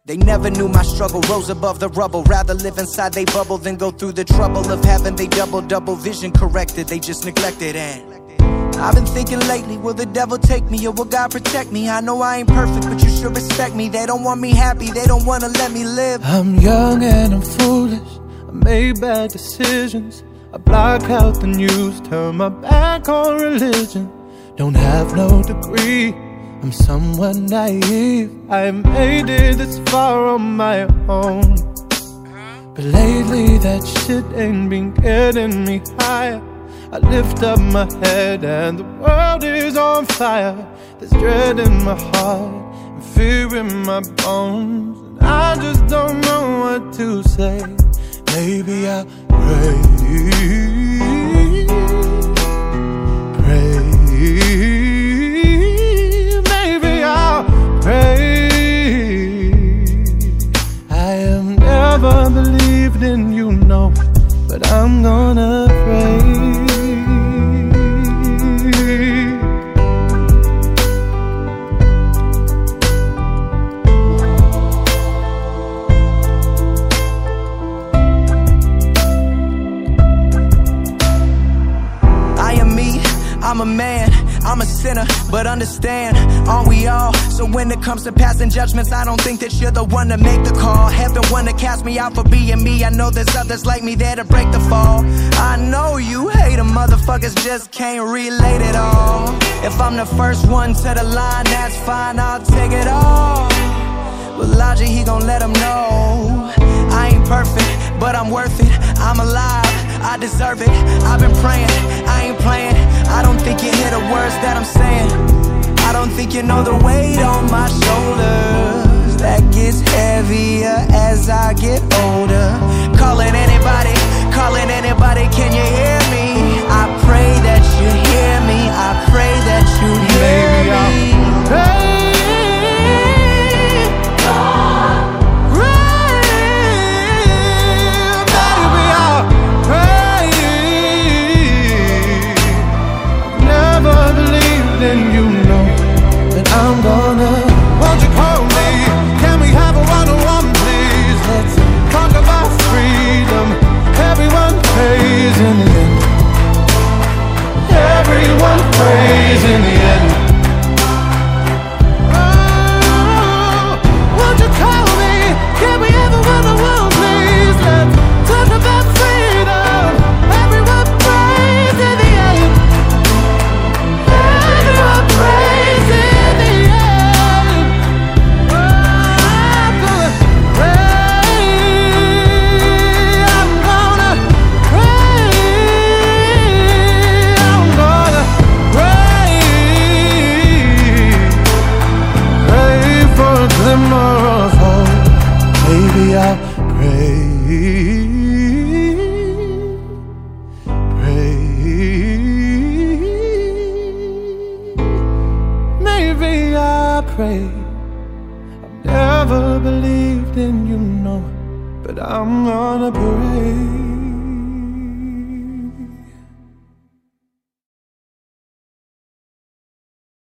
They never knew my struggle, rose above the rubble. Rather live inside they bubble than go through the trouble of having they double vision corrected. They just neglected. And I've been thinking lately, will the devil take me or will God protect me? I know I ain't perfect, but you should respect me. They don't want me happy, they don't want to let me live. I'm young and I'm foolish, I made bad decisions. I block out the news, turn my back on religion. Don't have no degree, I'm somewhat naive. I made it this far on my own, but lately that shit ain't been getting me higher. I lift up my head and the world is on fire. There's dread in my heart and fear in my bones, and I just don't know what to say. Maybe I'll pray, maybe I'll pray. I have never believed in you, no, but I'm gonna pray. I'm a man, I'm a sinner, but understand, aren't we all? So when it comes to passing judgments, I don't think that you're the one to make the call. Heaven wanna cast me out for being me. I know there's others like me there to break the fall. I know you hate them motherfuckers, just can't relate it all. If I'm the first one to the line, that's fine, I'll take it all. But Logic, he gon' let them know I ain't perfect, but I'm worth it. I'm alive, I deserve it. I've been praying, I ain't playing. I don't think you hear the words that I'm saying. I don't think you know the weight on my shoulders that gets heavier as I get older. Calling anybody, can you hear me? I pray that you hear me. I pray that you hear me. Pray. And you know that I'm gonna. Won't you call me? Can we have a one-on-one, please? Let's talk about freedom. Everyone prays in the end. Everyone prays in the end. Oh, won't you call me? Can we have a one-on-one, please? Let's talk about freedom. Everyone prays in the end. Praise in the end. I'm gonna pray. I'm gonna pray. I'm gonna pray. Pray for a glimmer of hope. Maybe I'll pray. Maybe I pray. I've never believed in you, no, but I'm gonna pray.